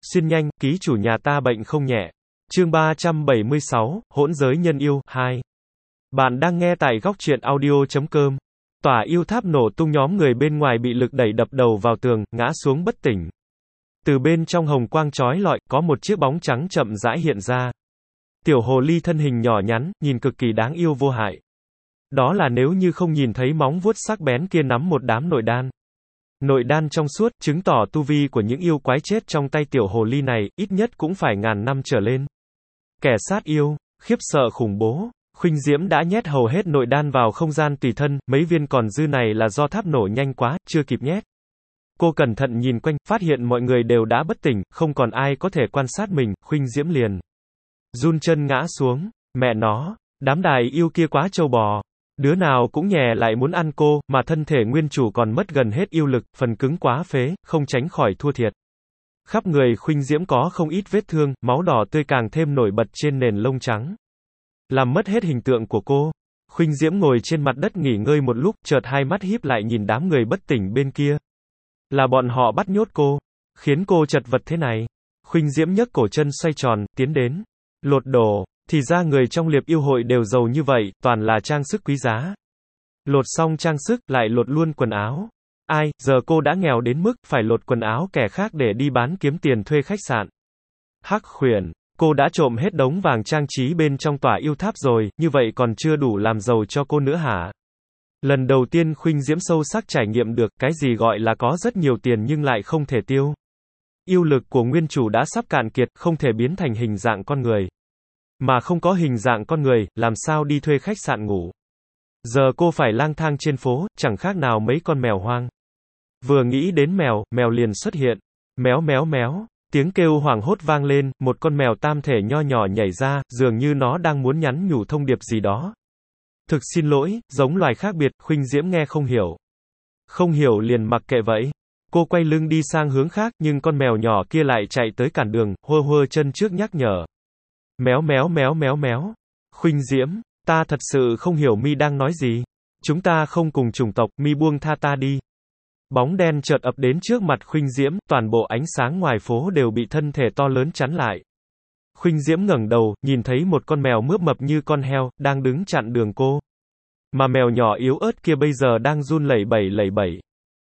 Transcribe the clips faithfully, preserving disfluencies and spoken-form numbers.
Xuyên nhanh, ký chủ nhà ta bệnh không nhẹ. Chương ba trăm bảy mươi sáu, hỗn giới nhân yêu, hai. Bạn đang nghe tại góc truyện audio chấm com. Tòa yêu tháp nổ tung, nhóm người bên ngoài bị lực đẩy đập đầu vào tường, ngã xuống bất tỉnh. Từ bên trong hồng quang chói lọi, có một chiếc bóng trắng chậm rãi hiện ra. Tiểu hồ ly thân hình nhỏ nhắn, nhìn cực kỳ đáng yêu vô hại. Đó là nếu như không nhìn thấy móng vuốt sắc bén kia nắm một đám nội đan. Nội đan trong suốt, chứng tỏ tu vi của những yêu quái chết trong tay tiểu hồ ly này, ít nhất cũng phải ngàn năm trở lên. Kẻ sát yêu, khiếp sợ khủng bố. Khuynh Diễm đã nhét hầu hết nội đan vào không gian tùy thân, mấy viên còn dư này là do tháp nổ nhanh quá, chưa kịp nhét. Cô cẩn thận nhìn quanh, phát hiện mọi người đều đã bất tỉnh, không còn ai có thể quan sát mình, Khuynh Diễm liền run chân ngã xuống. Mẹ nó, đám đài yêu kia quá trâu bò. Đứa nào cũng nhè lại muốn ăn cô, mà thân thể nguyên chủ còn mất gần hết yêu lực, phần cứng quá phế, không tránh khỏi thua thiệt. Khắp người Khuynh Diễm có không ít vết thương, máu đỏ tươi càng thêm nổi bật trên nền lông trắng. Làm mất hết hình tượng của cô. Khuynh Diễm ngồi trên mặt đất nghỉ ngơi một lúc, chợt hai mắt híp lại nhìn đám người bất tỉnh bên kia. Là bọn họ bắt nhốt cô, khiến cô chật vật thế này. Khuynh Diễm nhấc cổ chân xoay tròn, tiến đến. Lột đồ. Thì ra người trong liệp yêu hội đều giàu như vậy, toàn là trang sức quý giá. Lột xong trang sức, lại lột luôn quần áo. Ai, giờ cô đã nghèo đến mức, phải lột quần áo kẻ khác để đi bán kiếm tiền thuê khách sạn. Hắc khuyển, cô đã trộm hết đống vàng trang trí bên trong tòa yêu tháp rồi, như vậy còn chưa đủ làm giàu cho cô nữa hả? Lần đầu tiên Khuynh Diễm sâu sắc trải nghiệm được, cái gì gọi là có rất nhiều tiền nhưng lại không thể tiêu. Yêu lực của nguyên chủ đã sắp cạn kiệt, không thể biến thành hình dạng con người. Mà không có hình dạng con người, làm sao đi thuê khách sạn ngủ. Giờ cô phải lang thang trên phố, chẳng khác nào mấy con mèo hoang. Vừa nghĩ đến mèo, mèo liền xuất hiện. Méo méo méo, tiếng kêu hoảng hốt vang lên, một con mèo tam thể nho nhỏ nhảy ra, dường như nó đang muốn nhắn nhủ thông điệp gì đó. Thực xin lỗi, giống loài khác biệt, Khuynh Diễm nghe không hiểu. Không hiểu liền mặc kệ vậy. Cô quay lưng đi sang hướng khác, nhưng con mèo nhỏ kia lại chạy tới cản đường, hơ hơ chân trước nhắc nhở. Méo méo méo méo méo. Khuynh Diễm, ta thật sự không hiểu mi đang nói gì. Chúng ta không cùng chủng tộc, mi buông tha ta đi. Bóng đen chợt ập đến trước mặt Khuynh Diễm, toàn bộ ánh sáng ngoài phố đều bị thân thể to lớn chắn lại. Khuynh Diễm ngẩng đầu, nhìn thấy một con mèo mướp mập như con heo, đang đứng chặn đường cô. Mà mèo nhỏ yếu ớt kia bây giờ đang run lẩy bẩy lẩy bẩy.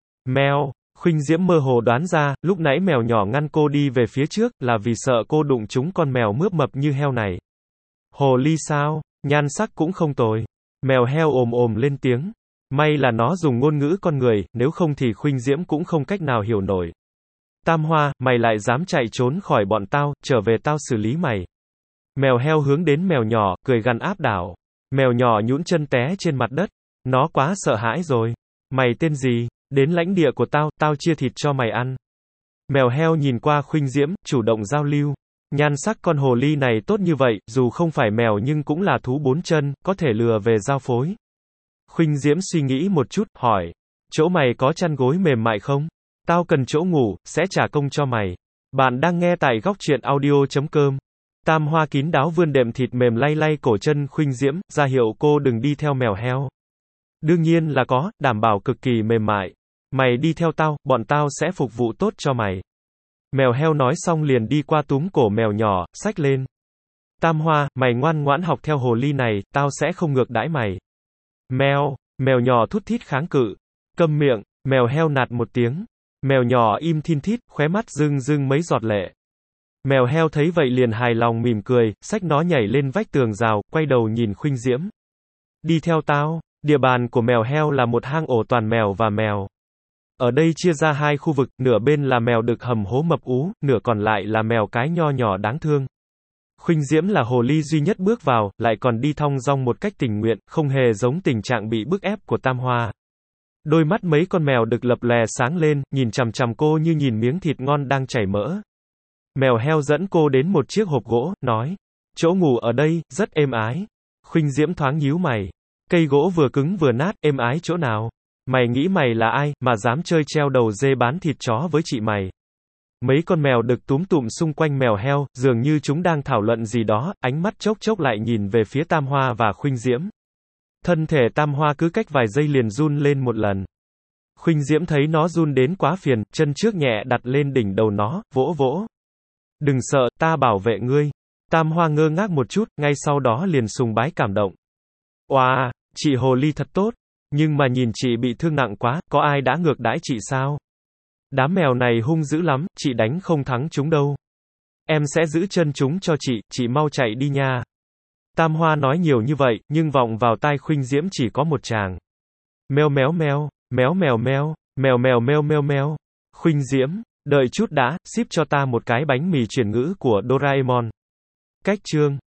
Mèo. Khuynh Diễm mơ hồ đoán ra, lúc nãy mèo nhỏ ngăn cô đi về phía trước, là vì sợ cô đụng trúng con mèo mướp mập như heo này. Hồ ly sao? Nhan sắc cũng không tồi. Mèo heo ồm ồm lên tiếng. May là nó dùng ngôn ngữ con người, nếu không thì Khuynh Diễm cũng không cách nào hiểu nổi. Tam Hoa, mày lại dám chạy trốn khỏi bọn tao, trở về tao xử lý mày. Mèo heo hướng đến mèo nhỏ, cười gằn áp đảo. Mèo nhỏ nhũn chân té trên mặt đất. Nó quá sợ hãi rồi. Mày tên gì? Đến lãnh địa của tao, tao chia thịt cho mày ăn. Mèo heo nhìn qua Khuynh Diễm, chủ động giao lưu. Nhan sắc con hồ ly này tốt như vậy, dù không phải mèo nhưng cũng là thú bốn chân, có thể lừa về giao phối. Khuynh Diễm suy nghĩ một chút, hỏi. Chỗ mày có chăn gối mềm mại không? Tao cần chỗ ngủ, sẽ trả công cho mày. Bạn đang nghe tại góc truyện audio chấm com. Tam Hoa kín đáo vươn đệm thịt mềm lay lay cổ chân Khuynh Diễm, ra hiệu cô đừng đi theo mèo heo. Đương nhiên là có, đảm bảo cực kỳ mềm mại. Mày đi theo tao, bọn tao sẽ phục vụ tốt cho mày. Mèo heo nói xong liền đi qua túm cổ mèo nhỏ, xách lên. Tam Hoa, mày ngoan ngoãn học theo hồ ly này, tao sẽ không ngược đãi mày. Mèo, mèo nhỏ thút thít kháng cự. Câm miệng, mèo heo nạt một tiếng. Mèo nhỏ im thin thít, khóe mắt rưng rưng mấy giọt lệ. Mèo heo thấy vậy liền hài lòng mỉm cười, xách nó nhảy lên vách tường rào, quay đầu nhìn Khuynh Diễm. Đi theo tao. Địa bàn của mèo heo là một hang ổ toàn mèo và mèo. Ở đây chia ra hai khu vực, nửa bên là mèo đực hầm hố mập ú, nửa còn lại là mèo cái nho nhỏ đáng thương. Khuynh Diễm là hồ ly duy nhất bước vào, lại còn đi thong dong một cách tình nguyện, không hề giống tình trạng bị bức ép của Tam Hoa. Đôi mắt mấy con mèo đực lập lè sáng lên, nhìn chằm chằm cô như nhìn miếng thịt ngon đang chảy mỡ. Mèo heo dẫn cô đến một chiếc hộp gỗ, nói. Chỗ ngủ ở đây, rất êm ái. Khuynh Diễm thoáng nhíu mày. Cây gỗ vừa cứng vừa nát, êm ái chỗ nào? Mày nghĩ mày là ai, mà dám chơi treo đầu dê bán thịt chó với chị mày? Mấy con mèo đực túm tụm xung quanh mèo heo, dường như chúng đang thảo luận gì đó, ánh mắt chốc chốc lại nhìn về phía Tam Hoa và Khuynh Diễm. Thân thể Tam Hoa cứ cách vài giây liền run lên một lần. Khuynh Diễm thấy nó run đến quá phiền, chân trước nhẹ đặt lên đỉnh đầu nó, vỗ vỗ. Đừng sợ, ta bảo vệ ngươi. Tam Hoa ngơ ngác một chút, ngay sau đó liền sùng bái cảm động. Oà, chị hồ ly thật tốt. Nhưng mà nhìn chị bị thương nặng quá, có ai đã ngược đãi chị sao? Đám mèo này hung dữ lắm, chị đánh không thắng chúng đâu. Em sẽ giữ chân chúng cho chị, chị mau chạy đi nha. Tam Hoa nói nhiều như vậy, nhưng vọng vào tai Khuynh Diễm chỉ có một tràng. Meo méo meo, méo mèo meo, mèo mèo meo meo meo. Khuynh Diễm, đợi chút đã, ship cho ta một cái bánh mì chuyển ngữ của Doraemon. Cách chương